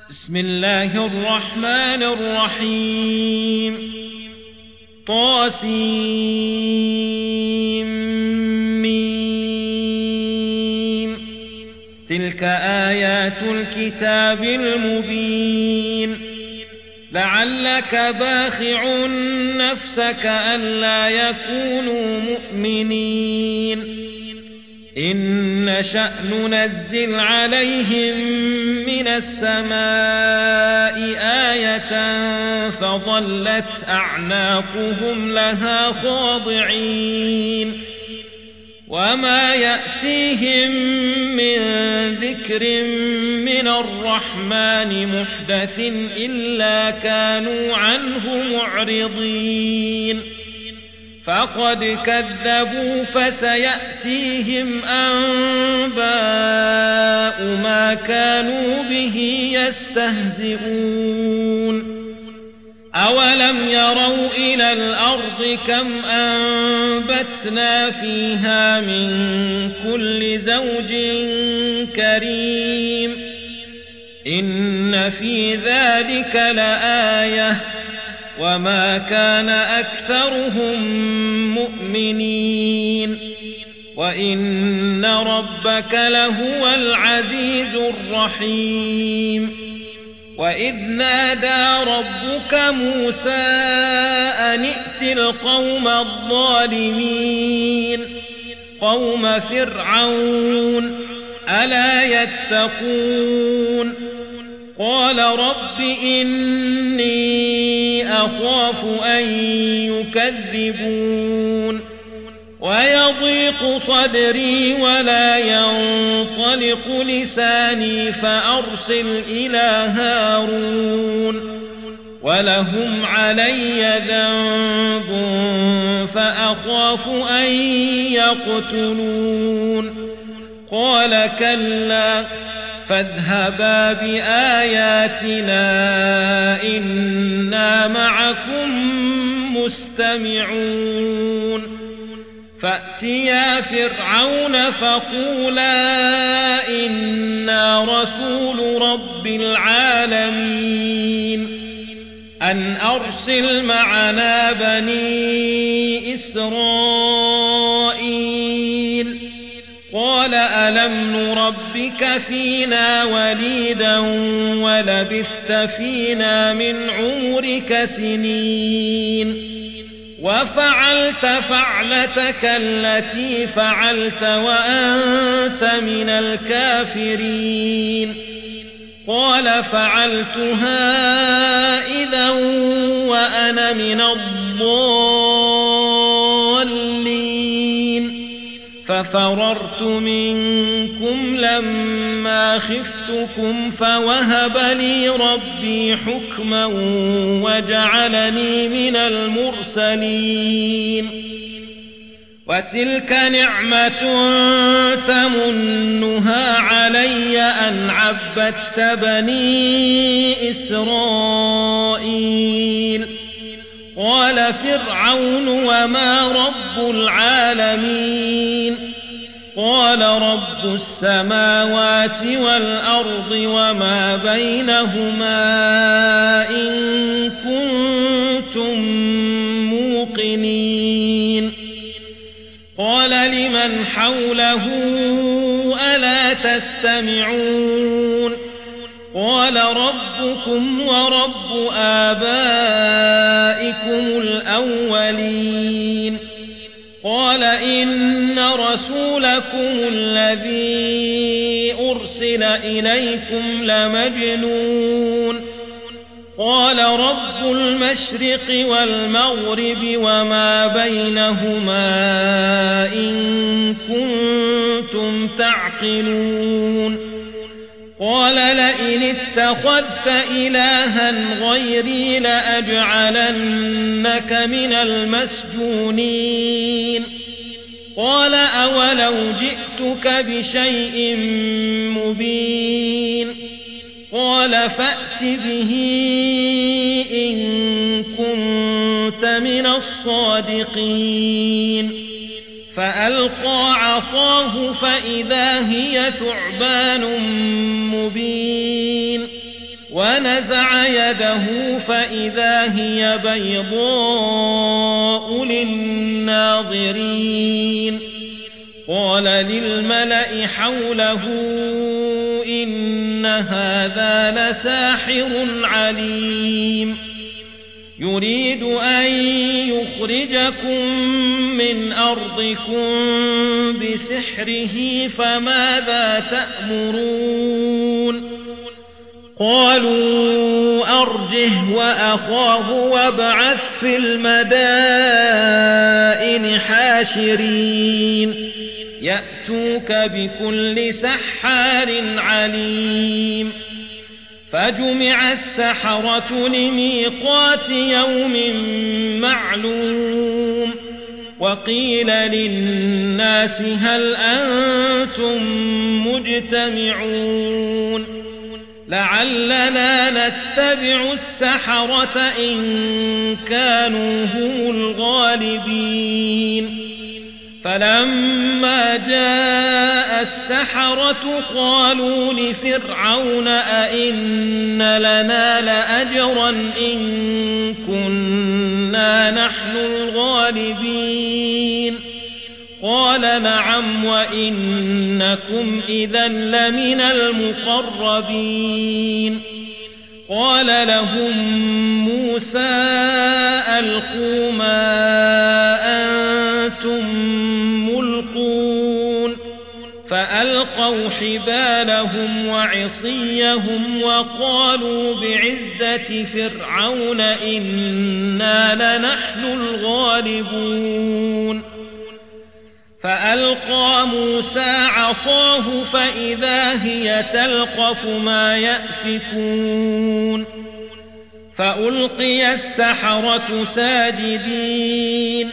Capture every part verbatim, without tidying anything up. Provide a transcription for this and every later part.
بسم الله الرحمن الرحيم طاسيم تلك آيات الكتاب المبين لعلك باخع نفسك ألا يكونوا مؤمنين إن نشأ ننزل عليهم من السماء آية فظلت أعناقهم لها خاضعين وما يأتيهم من ذكر من الرحمن محدث إلا كانوا عنه معرضين فقد كذبوا فسيأتيهم أنباء ما كانوا به يستهزئون أولم يروا إلى الأرض كم أنبتنا فيها من كل زوج كريم إن في ذلك لآية وما كان أكثرهم مؤمنين وإن ربك لهو العزيز الرحيم وإذ نادى ربك موسى أن ائت القوم الظالمين قوم فرعون ألا يتقون قال رب إني أخاف أن يكذبون ويضيق صدري ولا ينطلق لساني فأرسل إلى هارون ولهم علي ذنب فأخاف أن يقتلون قال كلا فاذهبا بآياتنا إنا معكم مستمعون فأتيا فرعون فقولا إنا رسول رب العالمين أن أرسل معنا بني إسرائيل قال ألم نربك فينا وليدا ولبثت فينا من عمرك سنين وفعلت فعلتك التي فعلت وأنت من الكافرين قال فعلتها إذا وأنا من الضالين ففررت منكم لما خفتكم فوهب لي ربي حكما وجعلني من المرسلين وتلك نعمة تمنها علي أن عبدت بني إسرائيل قال فرعون وما رب العالمين قال رب السماوات والأرض وما بينهما إن كنتم موقنين قال لمن حوله ألا تستمعون قال ربكم ورب آبائكم الأولين قال إن رسولكم الذي أرسل إليكم لمجنون قال رب المشرق والمغرب وما بينهما إن كنتم تعقلون قال لئن اتخذت إلها غيري لأجعلنك من المسجونين قال أولو جئتك بشيء مبين قال فأت به إن كنت من الصادقين فألقى عصاه فإذا هي ثعبان مبين ونزع يده فإذا هي بيضاء للناظرين قال للملأ حوله إن هذا لساحر عليم يريد أن يخرجكم من أرضكم بسحره فماذا تأمرون قالوا أرجه وأخاه وابعث في المدائن حاشرين يأتوك بكل سحار عليم فجمع السحرة لميقات يوم معلوم وقيل للناس هل أنتم مجتمعون لعلنا نتبع السحرة إن كانوا هم الغالبين فلما جاء السحرة قالوا لفرعون أئن لنا لأجرا إن كنا نحن الغالبين قال نعم وإنكم إذا لمن المقربين قال لهم موسى ألقوا ما أنتم ملقون فألقوا حبالهم وعصيهم وقالوا بعزة فرعون إنا لنحن الغالبون فألقى موسى عصاه فإذا هي تلقف ما يأفكون فألقي السحرة ساجدين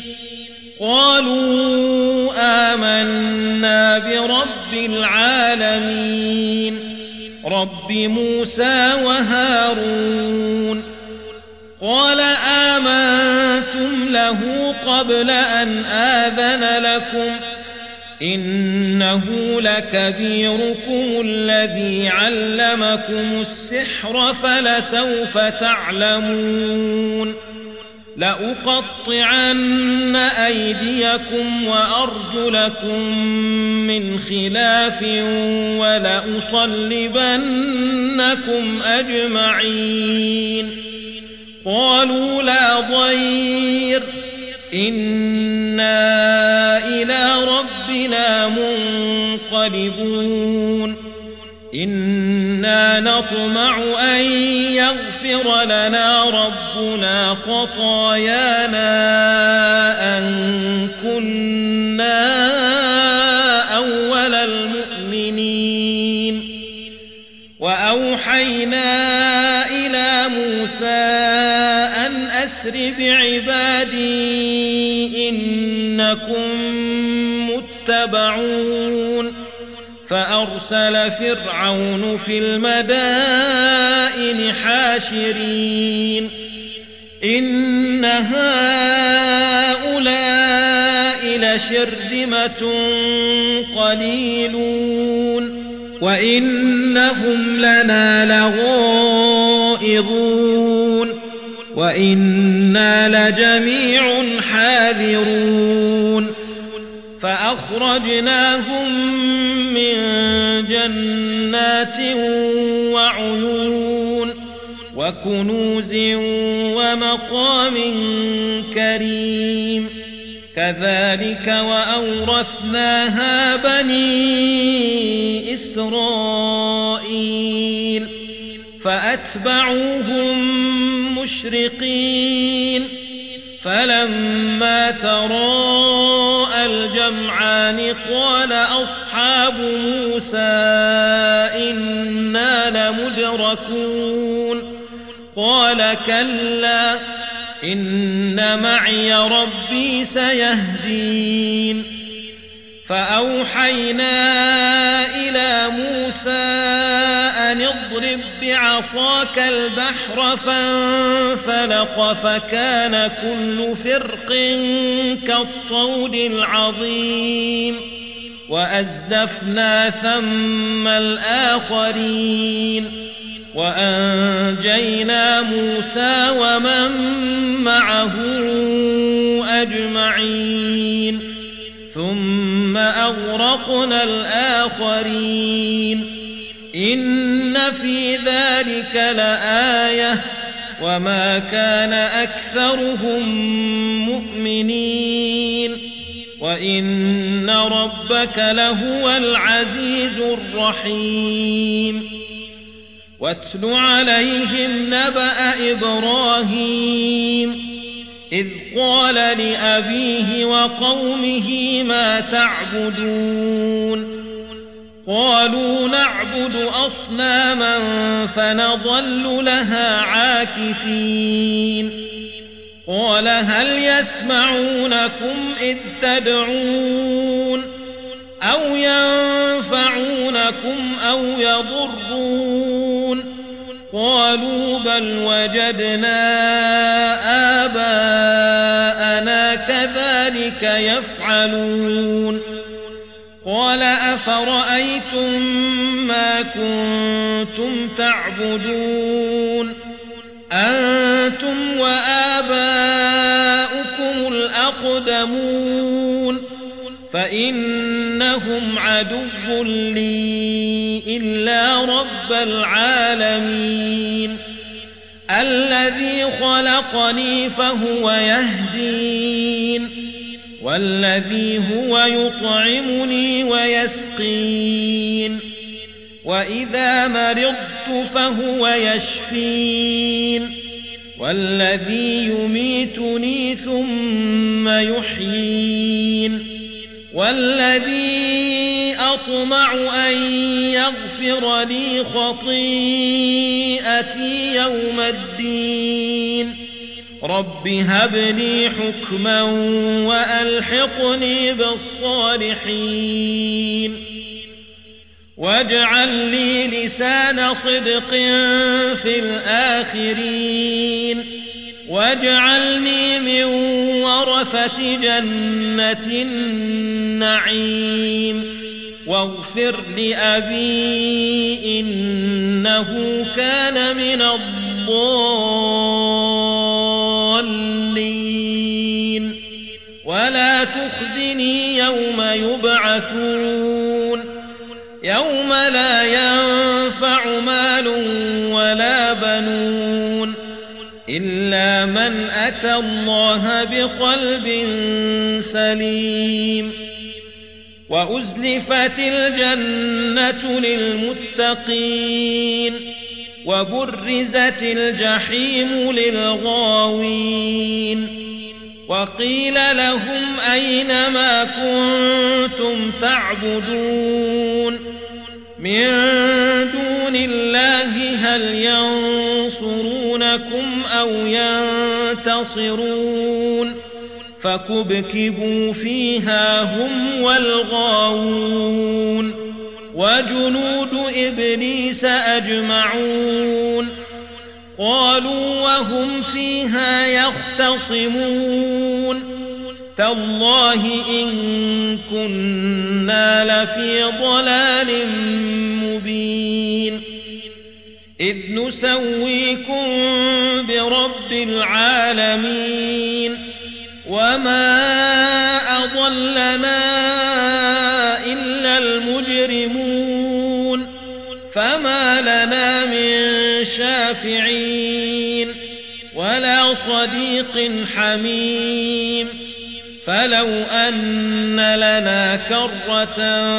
قالوا آمنا برب العالمين رب موسى وهارون قال آمنتم له قبل أن آذن لكم إنه لكبيركم الذي علمكم السحر فلسوف تعلمون لأقطعن أيديكم وأرجلكم من خلاف ولأصلبنكم أجمعين قالوا لا ضير إنا إلى ربنا منقلبون إنا نطمع أن يغفر لنا ربنا خطايانا أن كنا أول المؤمنين وأوحينا إلى موسى أن أسر بعبادي إنكم متبعون فأرسل فرعون في المدائن حاشرين إن هؤلاء لشرذمة قليلون وإنهم لنا لغائظون وإنا لجميع حاذرون فأخرجناهم من جنات وعيون وكنوز ومقام كريم كذلك وأورثناها بني إسرائيل فأتبعوهم مشرقين فلما تراءى الجمعان قال أصحاب موسى إنا لمدركون قال كلا إن معي ربي سيهدين فأوحينا إلى موسى أن اضرب بعصاك البحر فانفلق فكان كل فرق كالطود العظيم وأزدفنا ثم الآخرين وأنجينا موسى ومن معه أجمعين ثم أغرقنا الآخرين إن في ذلك لآية وما كان أكثرهم مؤمنين وإن ربك لهو العزيز الرحيم واتل عليهم نبأ إبراهيم إذ قال لأبيه وقومه ما تعبدون قالوا نعبد أصناما فنظل لها عاكفين قال هل يسمعونكم إذ تدعون أو ينفعونكم أو يضرون قالوا بل وجدنا آباءنا كذلك يفعلون قال أفرأيتم ما كنتم تعبدون أنتم وآباؤكم الأقدمون فإنهم عدو لي إلا رب العالمين الذي خلقني فهو يهدين والذي هو يطعمني ويسقين وإذا مرضت فهو يشفين والذي يميتني ثم يحيين والذي أطمع أن يغفر لي خطيئتي يوم الدين رب هب لي حكما وألحقني بالصالحين واجعل لي لسان صدق في الآخرين واجعلني من ورثة جنة النعيم واغفر لأبي إنه كان من الضالين ولا تخزني يوم يبعثون يوم لا ينفع مال ولا بنون إلا من أتى الله بقلب سليم وأزلفت الجنة للمتقين وبرزت الجحيم للغاوين وقيل لهم أين ما كنتم تعبدون من دون الله هل ينصرونكم أو ينتصرون فكبكبوا فيها هم والغاوون وجنود إبليس أجمعون قالوا وهم فيها يختصمون تالله إن كنا لفي ضلال مبين إذ نسويكم برب العالمين وما أضلنا إلا المجرمون فما لنا من شافعين ولا صديق حميم فلو أن لنا كرة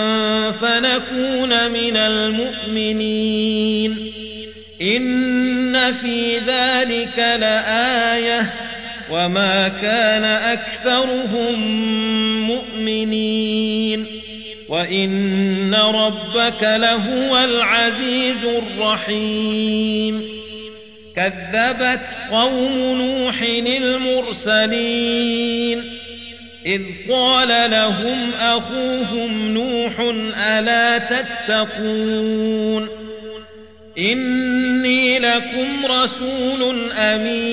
فنكون من المؤمنين إن في ذلك لآية وما كان أكثرهم مؤمنين وإن ربك لهو العزيز الرحيم كذبت قوم نوح المرسلين إذ قال لهم أخوهم نوح ألا تتقون إني لكم رسول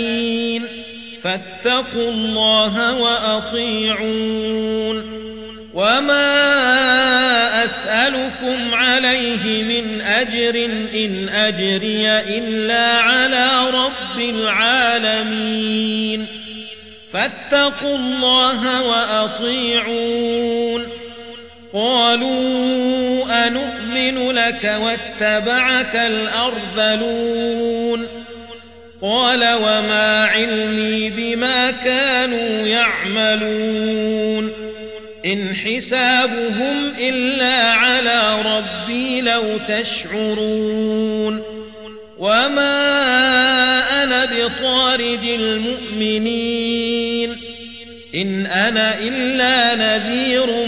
أمين فاتقوا الله وأطيعون وما أسألكم عليه من أجر إن أجري إلا على رب العالمين فاتقوا الله وأطيعون قالوا أنؤمن لك واتبعك الأرذلون قال وما علمي بما كانوا يعملون إن حسابهم إلا على ربي لو تشعرون وما أنا بطارد المؤمنين إن أنا إلا نذير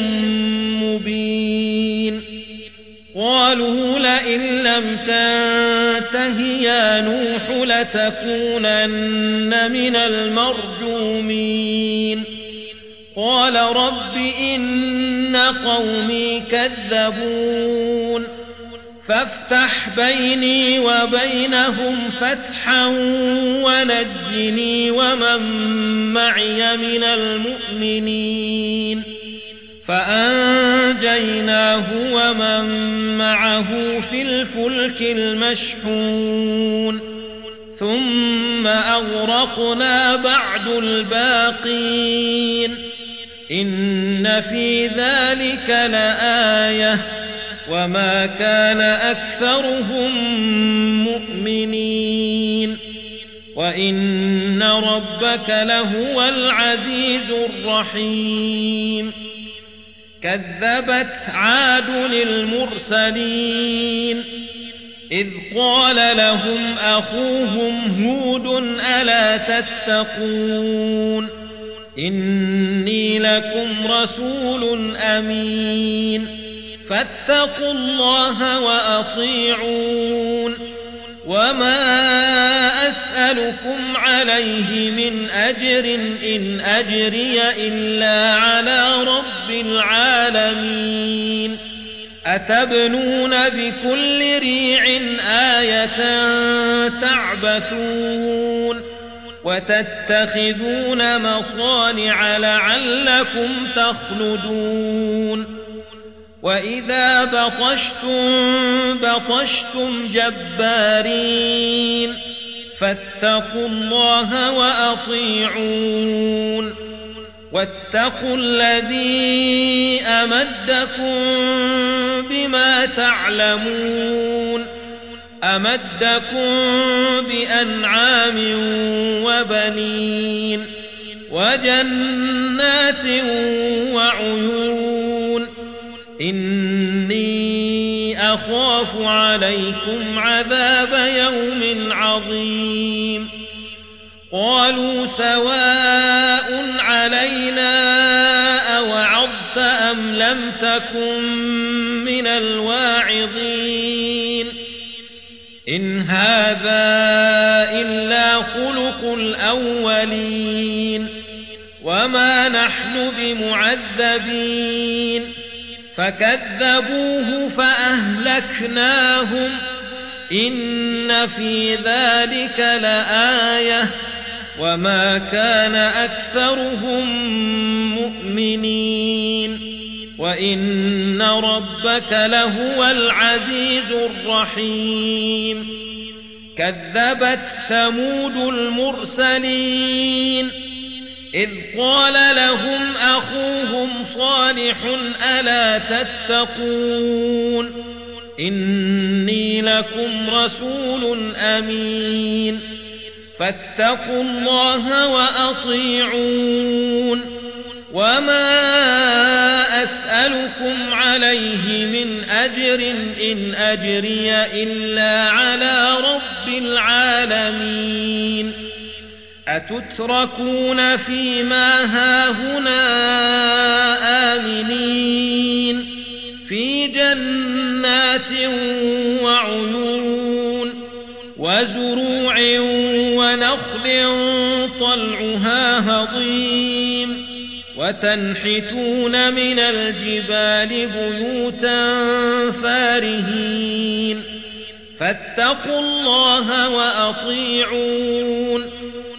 مبين قالوا لئن لم تنته يا نوح لتكونن من المرجومين قال رب إن قومي كذبون فافتح بيني وبينهم فتحا ونجني ومن معي من المؤمنين فأنجيناه ومن معه في الفلك المشحون ثم أغرقنا بعد الباقين إن في ذلك لآية وما كان أكثرهم مؤمنين وإن ربك لهو العزيز الرحيم كذبت عاد للمرسلين إذ قال لهم أخوهم هود ألا تتقون إني لكم رسول أمين فاتقوا الله وأطيعون وما أسألكم عليه من أجر إن أجري إلا على رب العالمين أتبنون بكل ريع آية تعبثون وتتخذون مصانع لعلكم تخلدون وإذا بطشتم بطشتم جبارين فاتقوا الله وأطيعون واتقوا الذي أمدكم بما تعلمون أمدكم بأنعام وبنين وجنات وعيون إني أخاف عليكم عذاب يوم عظيم قالوا سواء علينا أوعظت أم لم تكن من الواعظين إن هذا إلا خلق الأولين وما نحن بمعذبين فكذبوه فأهلكناهم إن في ذلك لآية وما كان أكثرهم مؤمنين وإن ربك لهو العزيز الرحيم كذبت ثمود المرسلين إذ قال لهم أخوهم صالح ألا تتقون إني لكم رسول أمين فاتقوا الله وأطيعون وما أسألكم عليه من أجر إن أجري إلا على رب العالمين أتتركون فيما هاهنا آمنين في جنات وعيون وزروع ونخل طلعها هضيم وتنحتون من الجبال بيوتا فارهين فاتقوا الله وأطيعون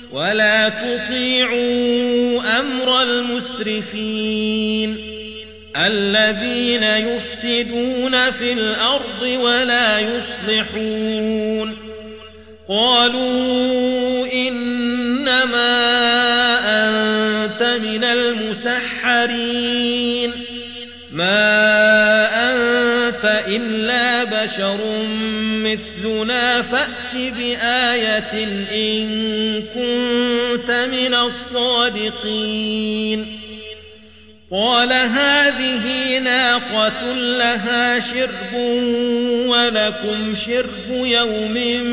ولا تطيعوا أمر المسرفين الذين يفسدون في الأرض ولا يصلحون قالوا إنما أنت من المسحرين ما أنت إلا بشر مثلنا فأت بآية إن كنت من الصادقين قال هذه ناقة لها شرب ولكم شرب يوم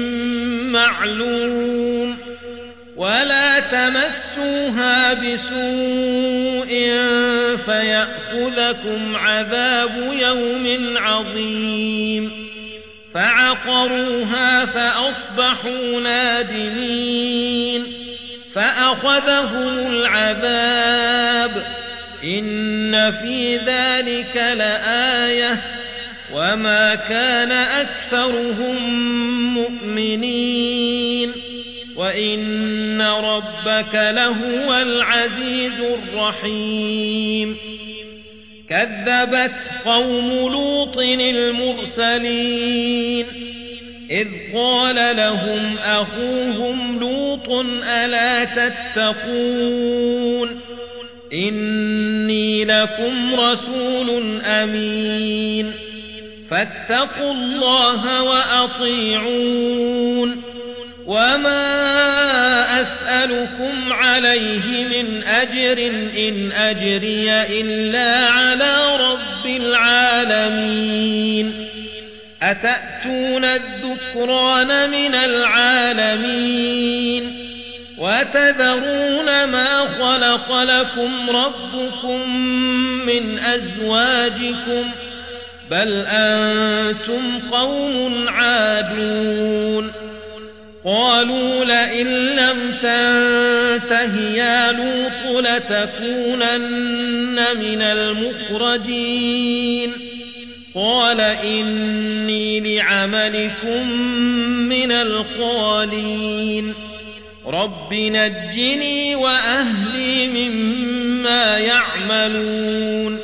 معلوم ولا تمسوها بسوء فيأخذكم عذاب يوم عظيم فعقروها فأصبحوا نادمين فأخذهم العذاب إن في ذلك لآية وما كان أكثرهم مؤمنين وإن ربك لهو العزيز الرحيم كذبت قوم لوط المرسلين إذ قال لهم أخوهم لوط ألا تتقون إني لكم رسول أمين فاتقوا الله وأطيعون وما أسألكم عليه من أجر إن أجري إلا على رب العالمين أتأتون الذكران من العالمين وتذرون ما خلق لكم ربكم من أزواجكم بل أنتم قوم عادون قالوا لئن لم تنته يا لوط لتكونن من المخرجين قال إني لعملكم من القالين رب نجني وأهلي مما يعملون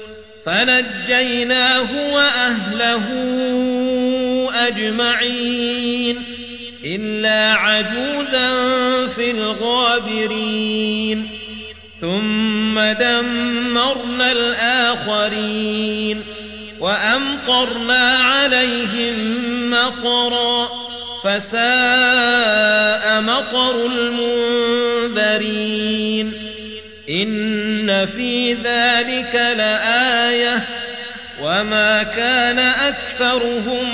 فنجيناه وأهله أجمعين إلا عجوزا في الغابرين ثم دمرنا الآخرين وأمطرنا عليهم مطرا فساء مطر المنذرين إن في ذلك لآية وما كان أكثرهم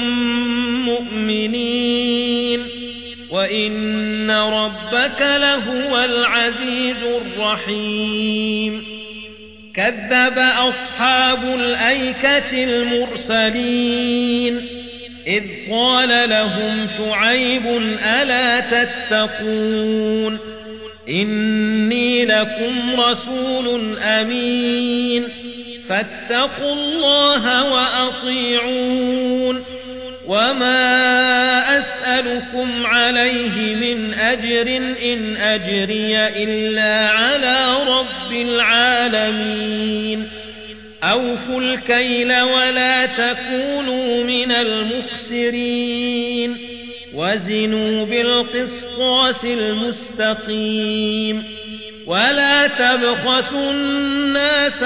مؤمنين وإن ربك لهو العزيز الرحيم كذب أصحاب الأيكة المرسلين إذ قال لهم شعيب ألا تتقون إني لكم رسول أمين فاتقوا الله وأطيعون وما أسألكم عليه من أجر إن أجري إلا على رب العالمين أوفوا الكيل ولا تكونوا من المخسرين وزنوا بالقسطاس المستقيم ولا تبخسوا الناس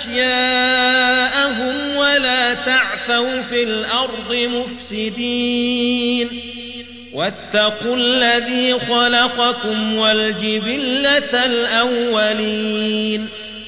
أشياءهم ولا تعثوا في الأرض مفسدين واتقوا الذي خلقكم والجبلة الأولين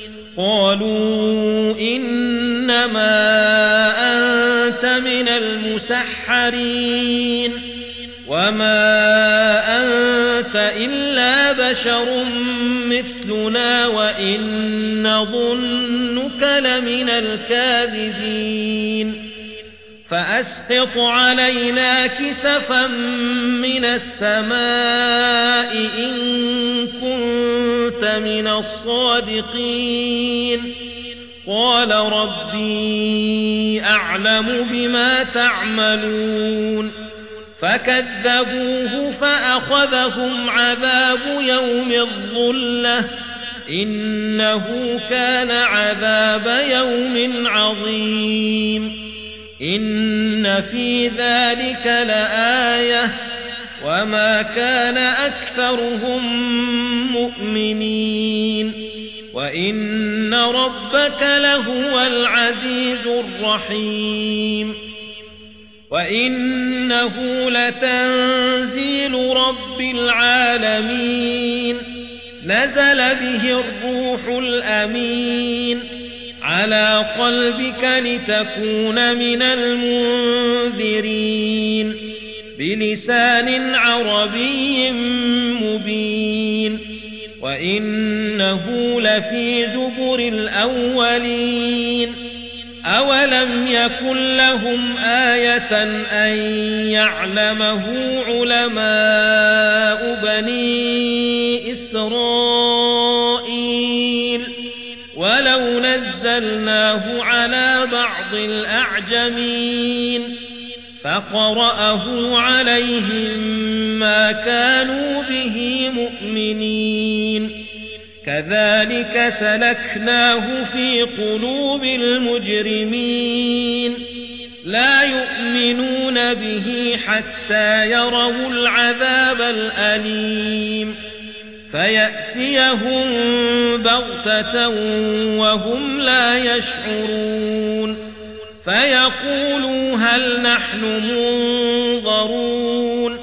قالوا إنما أنت من المسحرين وما أنت إلا بشر مثلنا وإن نظنك لمن الكاذبين فأسقط علينا كسفا من السماء إن كنت من الصادقين قال ربي أعلم بما تعملون فكذبوه فأخذهم عذاب يوم الظلة إنه كان عذاب يوم عظيم إن في ذلك لآية وما كان أكثرهم مؤمنين وإن ربك لهو العزيز الرحيم وإنه لتنزيل رب العالمين نزل به الروح الأمين على قلبك لتكون من المنذرين بلسان عربي مبين وإنه لفي زبر الأولين أولم يكن لهم آية أن يعلمه علماء بني إسرائيل ولو نزلناه على بعض الأعجمين فقرأه عليهم ما كانوا به مؤمنين كذلك سلكناه في قلوب المجرمين لا يؤمنون به حتى يروا العذاب الأليم فيأتيهم بغتة وهم لا يشعرون فيقولوا هل نحن منظرون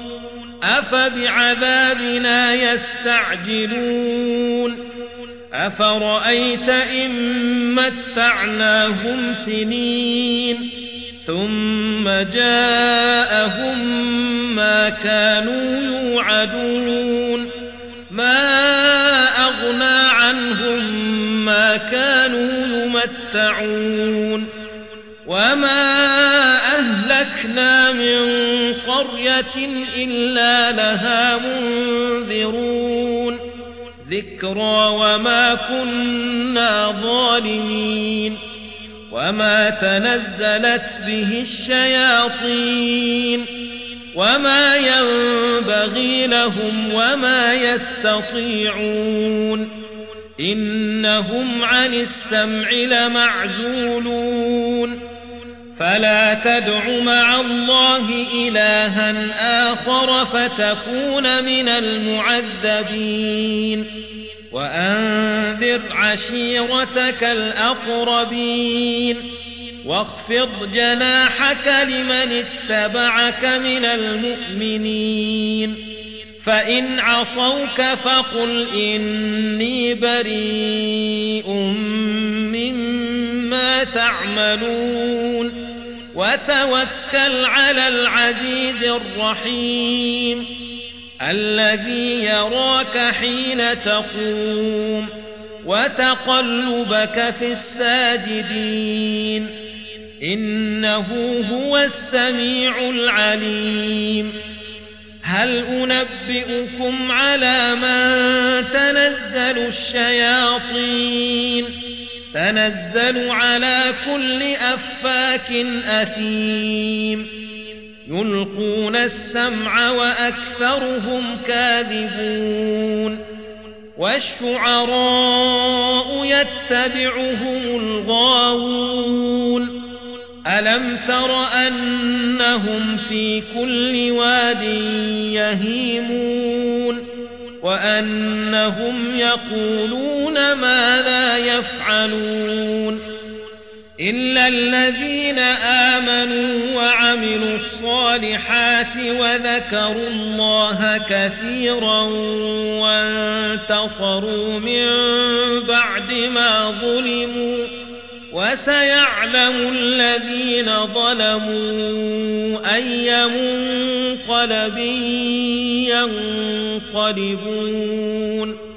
أفبعذابنا يستعجلون أفرأيت إن متعناهم سنين ثم جاءهم ما كانوا يوعدون ما أغنى عنهم ما كانوا يمتعون وما أهلكنا من قرية إلا لها منذرون ذكرى وما كنا ظالمين وما تنزلت به الشياطين وما ينبغي لهم وما يستطيعون إنهم عن السمع لمعزولون فلا تدع مع الله إلها آخر فتكون من المعذبين وأنذر عشيرتك الأقربين واخفض جناحك لمن اتبعك من المؤمنين فإن عصوك فقل إني بريء مما تعملون وتوكل على العزيز الرحيم الذي يراك حين تقوم وتقلبك في الساجدين إنه هو السميع العليم هل أنبئكم على من تنزل الشياطين تنزل على كل أفاك أثيم يلقون السمع وأكثرهم كاذبون والشعراء يتبعهم الغاوون ألم تر أنهم في كل واد يهيمون وأنهم يقولون ما لا يفعلون إلا الذين آمنوا وعملوا الصالحات وذكروا الله كثيرا وانتصروا من بعد ما ظلموا وسيعلم الذين ظلموا أي منقلب ينقلبون